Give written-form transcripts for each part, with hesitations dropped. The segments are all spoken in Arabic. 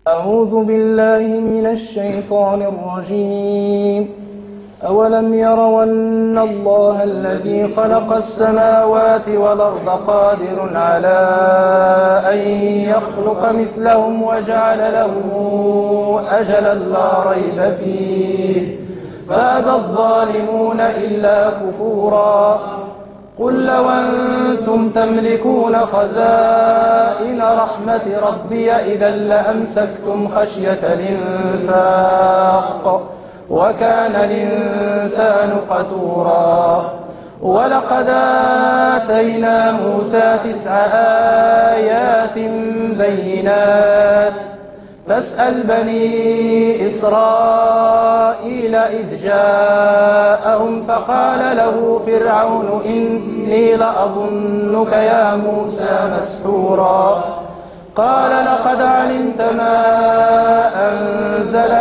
أعوذ بالله من الشيطان الرجيم. أولم يروا أن الله الذي خلق السماوات والأرض قادر على أن يخلق مثلهم وجعل لهم أجلا لا ريب فيه فأبى الظالمون إلا كفورا. قل لو أنتم تملكون خزائن رحمة ربي إذا لأمسكتم خشية الإنفاق وكان الإنسان قتورا. ولقد آتينا موسى 9 آيات بينات فاسأل بني إسرائيل إذ جاءهم فقال له فرعون إني لأظنك يا موسى مسحورا. قال لقد علمت ما أنزل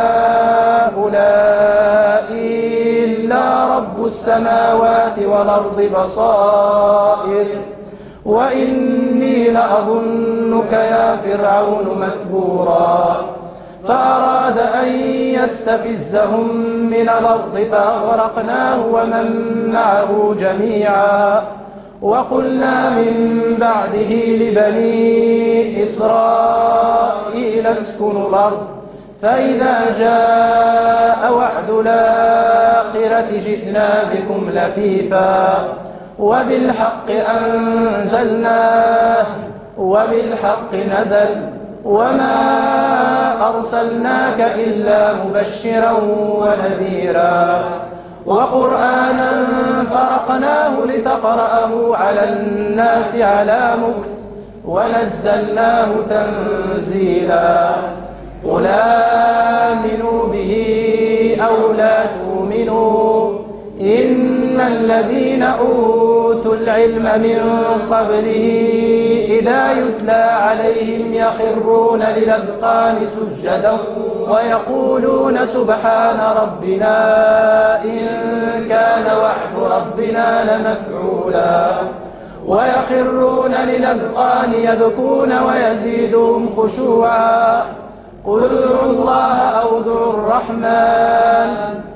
هؤلاء إلا رب السماوات والأرض بصائر وإني لأظنك يا فرعون مثبورا. فأراد أن يستفزهم من الأرض فأغرقناه ومن معه جميعا. وقلنا من بعده لبني إسرائيل اسكنوا الأرض فإذا جاء وعد الآخرة جئنا بكم لفيفا وبالحق أنزلناه وبالحق نزل وما أرسلناك إلا مبشرا ونذيرا. وقرآنا فرقناه لتقرأه على الناس على مكث ونزلناه تنزيلا. قل آمنوا به أو لا تؤمنوا إن الذين أوتوا العلم من قبله إذا يتلى عليهم يخرون للأذقان سجدا ويقولون سبحان ربنا إن كان وعد ربنا لمفعولا. ويخرون للأذقان يبكون ويزيدهم خشوعا. قل ادعوا الله أو ادعوا الرحمن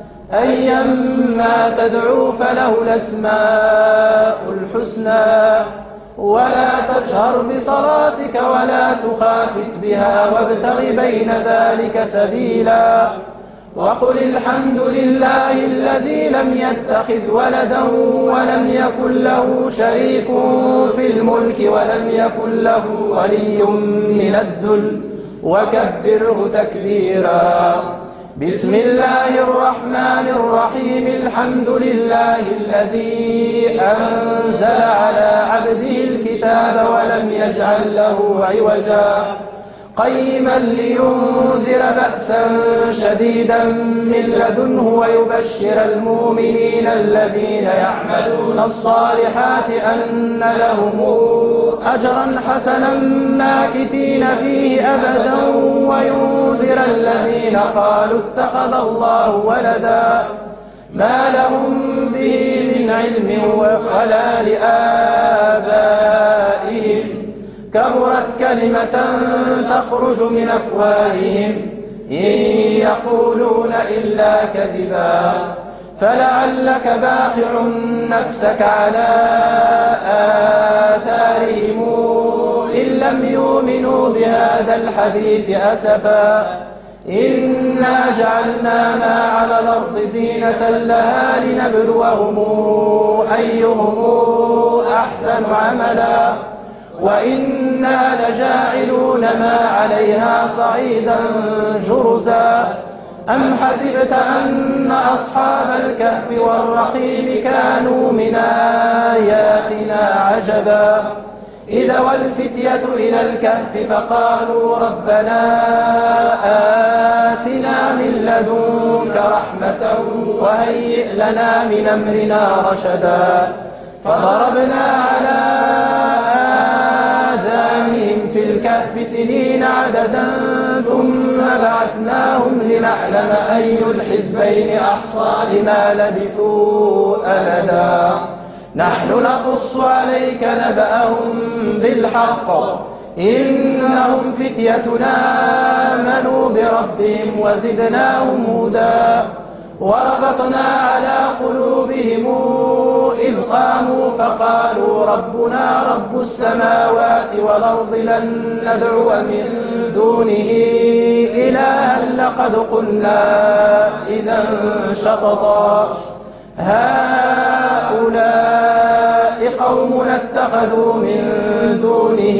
أيما تدعوا فله الأسماء الحسنى. ولا تجهر بصلاتك ولا تخافت بها وابتغ بين ذلك سبيلا. وقل الحمد لله الذي لم يتخذ ولدا ولم يكن له شريك في الملك ولم يكن له ولي من الذل وكبره تكبيرا. بسم الله الرحمن الرحيم. الحمد لله الذي أنزل على عبده الكتاب ولم يجعل له عوجا قيما لينذر بأسا شديدا من لدنه ويبشر المؤمنين الذين يعملون الصالحات أن لهم أجرا حسنا ماكثين فيه أبدا وينذر الذين قالوا اتخذ الله ولدا ما لهم به من علم ولا لآبائهم كبرت كلمة تخرج من أفواههم إن يقولون إلا كذبا. فلعلك باخع نفسك على آثارهم إن لم يؤمنوا بهذا الحديث أسفا. إنا جعلنا ما على الأرض زينة لها لنبلوهم أيهم أحسن عملا وإنا لجاعلون ما عليها صعيدا جرزا. أم حسبت أن أصحاب الكهف والرقيم كانوا من آياتنا عجبا إذا والفتية إلى الكهف فقالوا ربنا آتنا من لدنك رحمة وهيئ لنا من أمرنا رشدا. فضربنا على آذانهم في الكهف سنين عددا ثم بعثناهم لنعلم أي الحزبين أحصى لما لبثوا أمدا. نحن نقص عليك نبأهم بالحق إنهم فتيتنا آمنوا بربهم وزدناهم هدى وربطنا على قلوبهم إذ قاموا فقالوا ربنا رب السماوات والأرض لن ندعو من دونه إلها لقد قلنا إذا شططا هؤلاء قومنا اتخذوا من دونه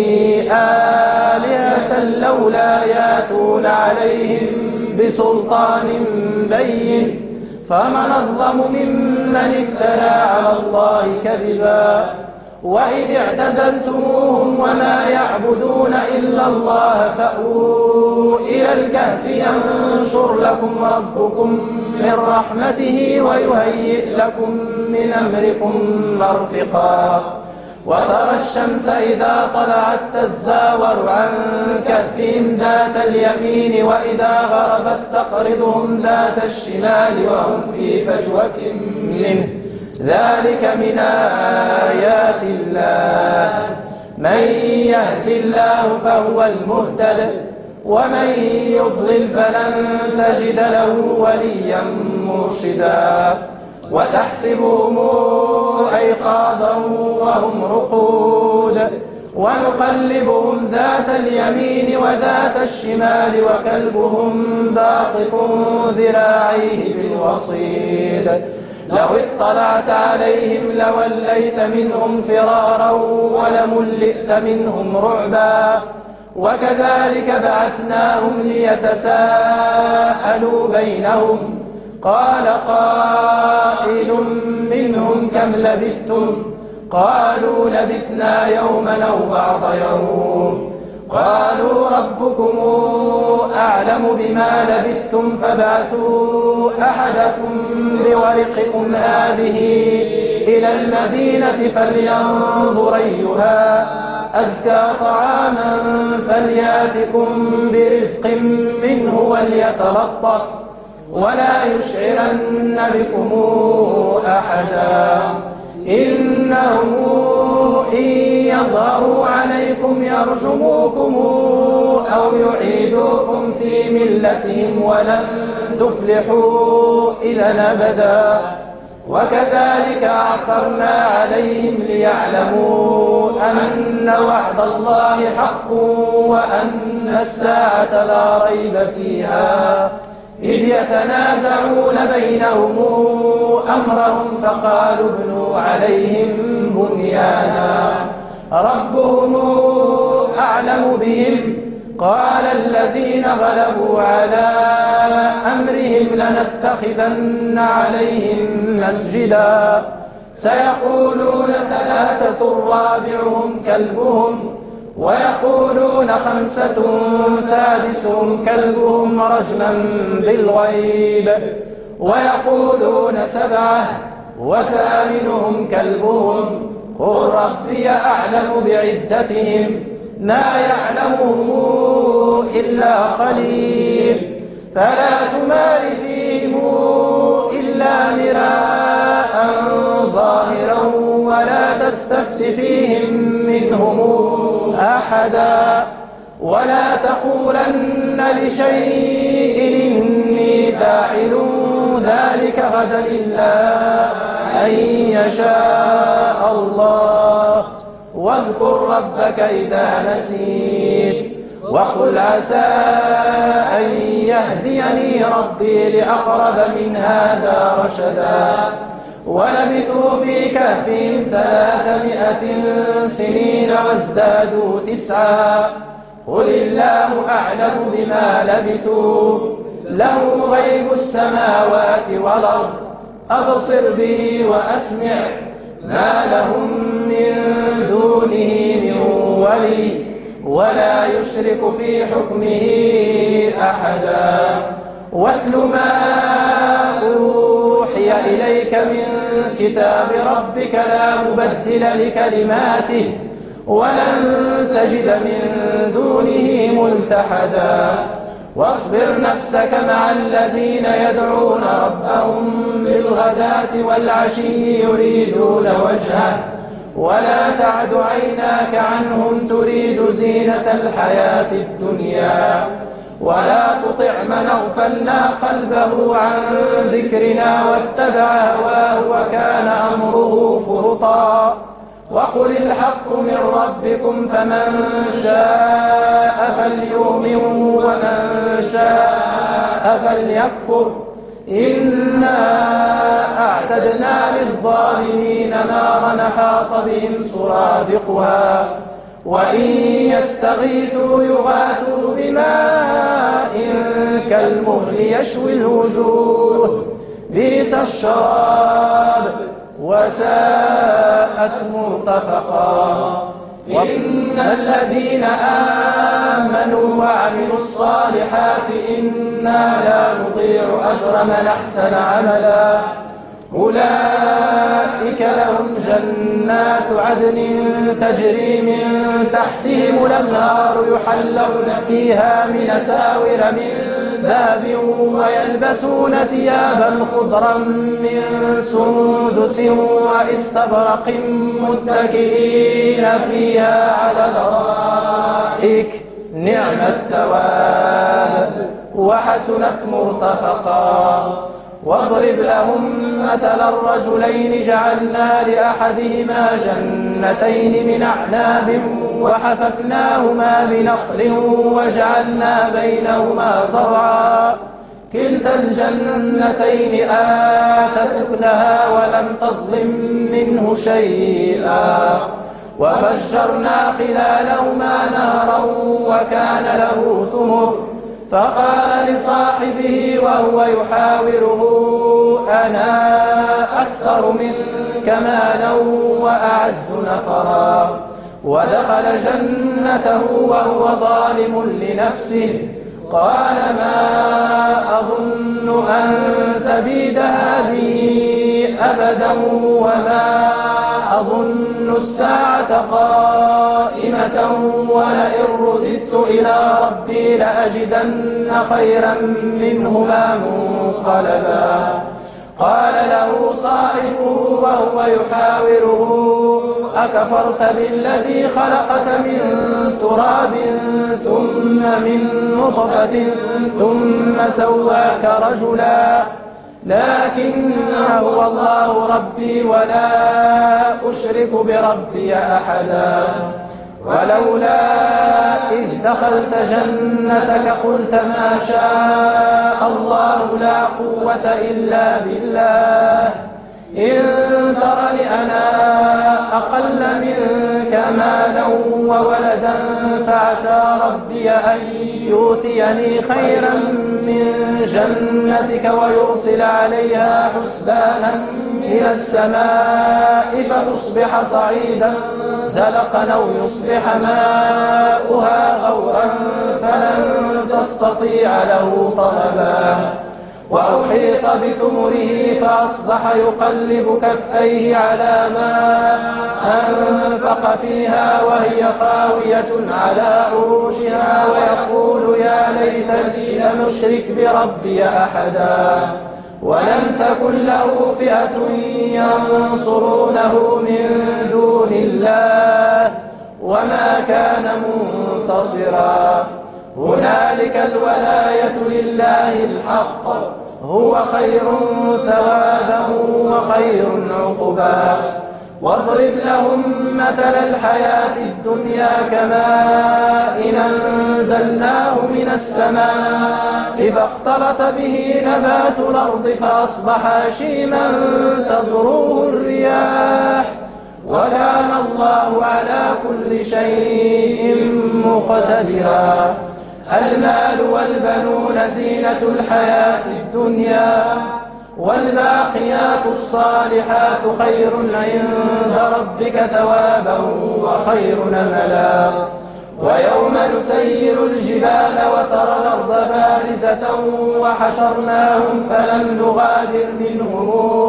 آلهة لولا يأتون عليهم بسلطان بين فمن أظلم ممن افترى على الله كذبا وإذ اعتزلتموهم وما يعبدون إلا الله فأووا إلى الكهف ينشر لكم ربكم من رحمته ويهيئ لكم من أمركم مرفقا وترى الشمس إذا طلعت تزاور عن كهفهم ذات اليمين وإذا غربت تقرضهم ذات الشمال وهم في فجوة منه ذلك من آيات الله من يهد الله فهو المهتد ومن يضلل فلن تجد له وليا مرشدا وتحسبهم أيقاظا وهم رقود ونقلبهم ذات اليمين وذات الشمال وكلبهم باسط ذراعيه بالوصيد لو اطلعت عليهم لوليت منهم فرارا ولملئت منهم رعبا وكذلك بعثناهم ليتساءلوا بينهم قال قائل منهم كم لبثتم قالوا لبثنا يوما أو بعض يوم قالوا ربكم أعلم بما لبثتم فابعثوا أحدكم بورقكم هذه إلى المدينة فلينظر أيها أزكى طعاما فلياتكم برزق منه وليتلطف ولا يشعرن بكم أحدا إنهم إن يظهروا عليكم يرجموكم أو يعيدوكم في ملتهم ولن تفلحوا إذا أبدا وكذلك أعثرنا عليهم ليعلموا أن وعد الله حق وأن الساعة لا ريب فيها إذ يتنازعون بينهم أمرهم فقالوا ابنوا عليهم بنيانا ربهم أعلم بهم قال الذين غلبوا على أمرهم لنتخذن عليهم مسجدا سيقولون ثلاثة رابعهم كلبهم ويقولون خمسة سادسهم كلبهم رجما بالغيب ويقولون سبعة وثامنهم كلبهم قل ربي أعلم بعدتهم ما يعلمهم إلا قليل فلا تمار فيهم إلا مراء ظاهرا ولا تستفت فيهم منهم أحدا ولا تقولن لشيء إني فاعل ذلك غدا إلا أن يشاء الله واذكر ربك إذا نسيت وقل عسى أن يهديني ربي لأقرب من هذا رشدا ولبثوا في كهفهم 300 سنين وازدادوا 9 قل الله أعلم بما لبثوا له غيب السماوات والأرض أبصر به وأسمع ما لهم من دونه من ولي ولا يشرك في حكمه أحدا واتل ما أوحي إليك من كتاب ربك لا مبدل لكلماته ولن تجد من دونه ملتحدا واصبر نفسك مع الذين يدعون ربهم بالغداة والعشي يريدون وجهه ولا تعد عيناك عنهم تريد زينة الحياة الدنيا ولا تطع من أغفلنا قلبه عن ذكرنا واتبع هواه وكان أمره فرطا وقل الحق من ربكم فمن شاء فليؤمن ومن شاء فليكفر إنا أعتدنا للظالمين نارا أحاط بهم سرادقها وإن يستغيثوا يغاثوا بماء كالمهل يشوي الوجوه بئس الشراب وساءت مرتفقا إن الذين آمنوا وعملوا الصالحات إنا لا نضيع أجر من أحسن عملا أولئك لهم جنات عدن تجري من تحتهم الأنهار يحلون فيها من أساور من ذهب ويلبسون ثيابا خضرا من سندس واستبرق متكئين فيها على الأرائك نعم الثواب وحسنت مرتفقا واضرب لهم مثل الرجلين جعلنا لأحدهما جنتين من أعناب وحففناهما بنخل وجعلنا بينهما زرعا كلتا الجنتين آتت أكلها ولم تظلم منه شيئا وفجرنا خلالهما نهرا وكان له ثمر فقال لصاحبه وهو يحاوره أنا أكثر منك مالا وأعز نفرا ودخل جنته وهو ظالم لنفسه قال ما أظن أن تبيد هذه أبدا وما أظن الساعة قائمة ولئن رددت إلى ربي لأجدن خيرا منهما منقلبا قال له صاحبه وهو يحاوره أكفرت بالذي خلقك من تراب ثم من نطفة ثم سواك رجلا لكن هو الله ربي ولا أشرك بربي أحدا ولولا إذ دخلت جنتك قلت ما شاء الله لا قوة إلا بالله إن ترني أنا أقل منك مالا وولدا فعسى ربي أن يؤتيني خيرا من جنتك ويرسل عليها حسبانا إلى السماء فتصبح صعيدا زلقا أو يصبح ماؤها غورا فلن تستطيع له طلبا وأحيط بثمره فأصبح يقلب كفيه على ما أنفق فيها وهي خاوية على عروشها ويقول يا ليتني لم أشرك بربي أحدا ولم تكن له فئة ينصرونه من دون الله وما كان منتصرا هنالك الولاية لله الحق هو خير ثوابا وخير عقبا واضرب لهم مثل الحياة الدنيا كماء أنزلناه من السماء فاختلط به نبات الأرض فأصبح هشيما تذروه الرياح وكان الله على كل شيء مقتدرا المال والبنون زينة الحياة الدنيا والباقيات الصالحات خير عند ربك ثوابا وخير أملا ويوم نسير الجبال وترى الأرض بارزة وحشرناهم فلم نغادر منهم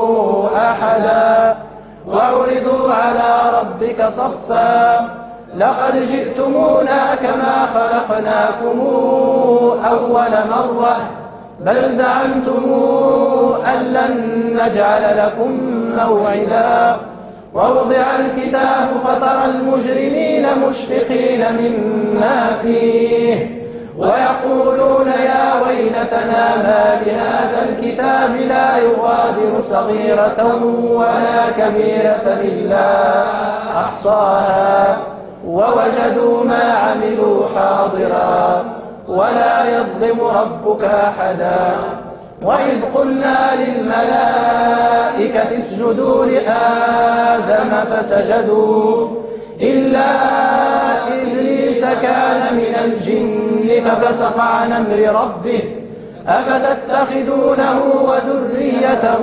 أحدا وعرضوا على ربك صفا لقد جئتمونا كما خلقناكم أول مرة بل زعمتم أن لن نجعل لكم موعدا ووضع الكتاب فترى المجرمين مشفقين مما فيه ويقولون يا ويلتنا ما لهذا الكتاب لا يغادر صغيرة ولا كبيرة إلا أحصاها ووجدوا ما عملوا حاضرا ولا يظلم ربك أحدا. وإذ قلنا للملائكة اسجدوا لآدم فسجدوا إلا إبليس كان من الجن ففسق عن أمر ربه أفتتخذونه وذريته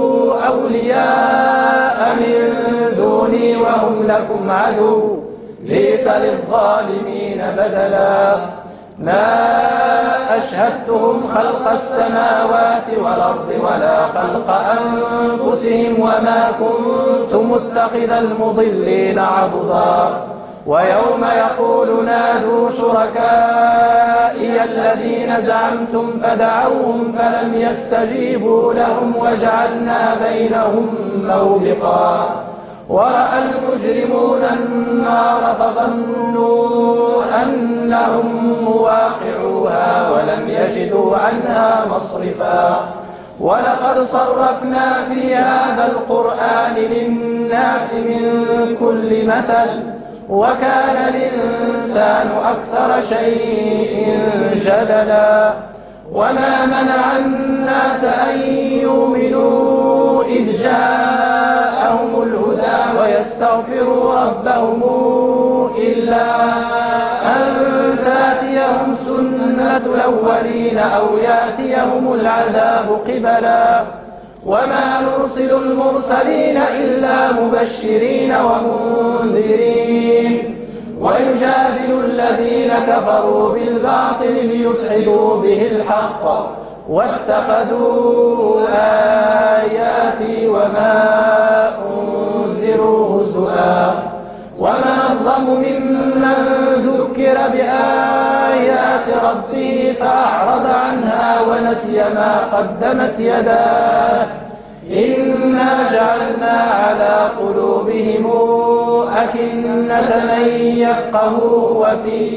أولياء من دوني وهم لكم عدو بئس للظالمين بدلا. ما أشهدتهم خلق السماوات والأرض ولا خلق أنفسهم وما كنت متخذ المضلين عضدا. ويوم يقول نادوا شركائي الذين زعمتم فدعوهم فلم يستجيبوا لهم وجعلنا بينهم موبقا. ورأى المجرمون النار فظنوا أنهم مواقعوها ولم يجدوا عنها مصرفا. ولقد صرفنا في هذا القرآن للناس من كل مثل وكان الإنسان أكثر شيء جدلا. وما منع الناس أن يؤمنوا إذ جاءهم الهدى ويستغفروا ربهم إلا أن تأتيهم سنة الأولين أو يأتيهم العذاب قبلا. وما نرسل المرسلين إلا مبشرين ومنذرين ويجادل الذين كفروا بالباطل ليدحضوا به الحق واتخذوا آياتي وما أنذروا هزؤا. ومن أظلم ممن ذكر بآيات ربه فأعرض عنها ونسي ما قدمت يداه إنا جعلنا على قلوبهم أكنة أن يفقهوا وفي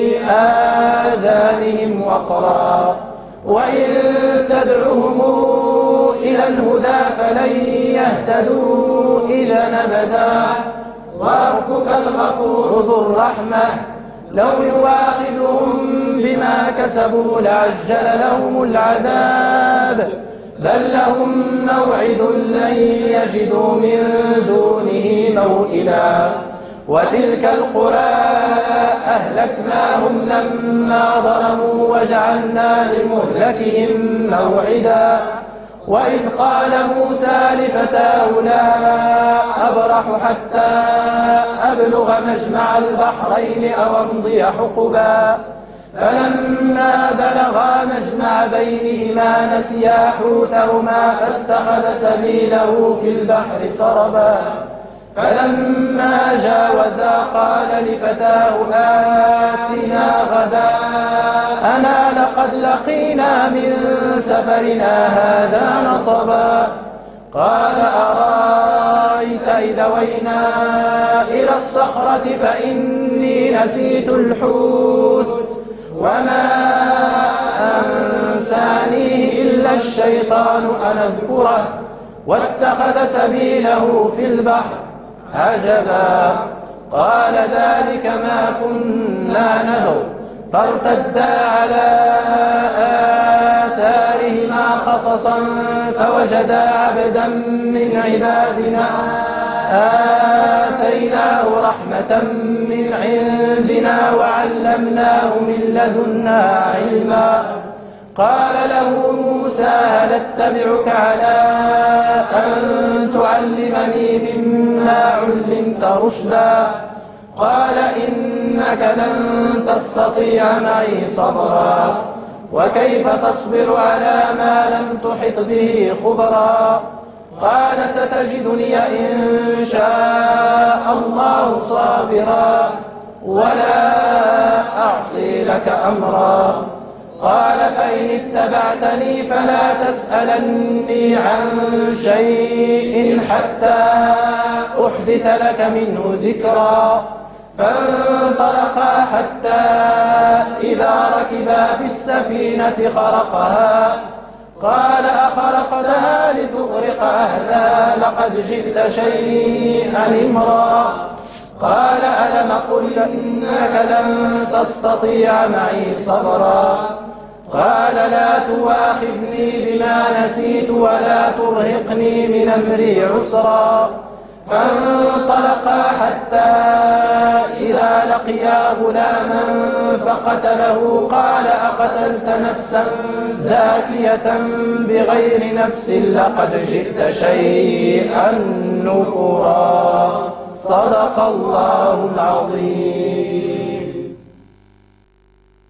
آذانهم وقرا وإن تدعوهم إلى الهدى فلن يهتدوا إذا أبدا. وربك الغفور ذو الرحمة لو يواخذهم بما كسبوا لعجل لهم العذاب بل لهم موعد لن يجدوا من دونه موئلا. وتلك القرى أهلكناهم لما ظلموا وجعلنا لمهلكهم موعدا. وإذ قال موسى لفتاه لا أبرح حتى أبلغ مجمع البحرين أو أمضي حقبا. فلما بلغا مجمع بينهما نسيا حوتهما فاتخذ سبيله في البحر سربا. فلما جاوزا قال لفتاه آتنا غداءنا لقد لقينا من سفرنا هذا نصبا. قال أرأيت إذا وينا إلى الصخرة فإني نسيت الحوت وما أنسانيه إلا الشيطان أن أذكره واتخذ سبيله في البحر عجبا. قال ذلك ما كنا نبغي فارتدا على آثارهما قصصا فوجدا عبدا من عبادنا آتيناه رحمة من عندنا وعلمناه من لدنا علما. قال له موسى هل اتبعك على أن تعلمني مما علمت رشدا. قال إنك لن تستطيع معي صبرا وكيف تصبر على ما لم تحط به خبرا. قال ستجدني إن شاء الله صابرا ولا أعصي لك أمرا. قال فإن اتبعتني فلا تسألني عن شيء حتى أحدث لك منه ذكرا. فانطلقا حتى إذا ركبا في السفينة خرقها قال أخرقتها لتغرق أهلها لقد جئت شيئا إمرا. قال ألم قل إنك لن تستطيع معي صبرا. قال لا تواخذني بما نسيت ولا ترهقني من أمري عسرا. فانطلقا حتى إذا لقيا غلاما فقتله قال أقتلت نفسا زاكية بغير نفس لقد جئت شيئا نكرا. صدق الله العظيم.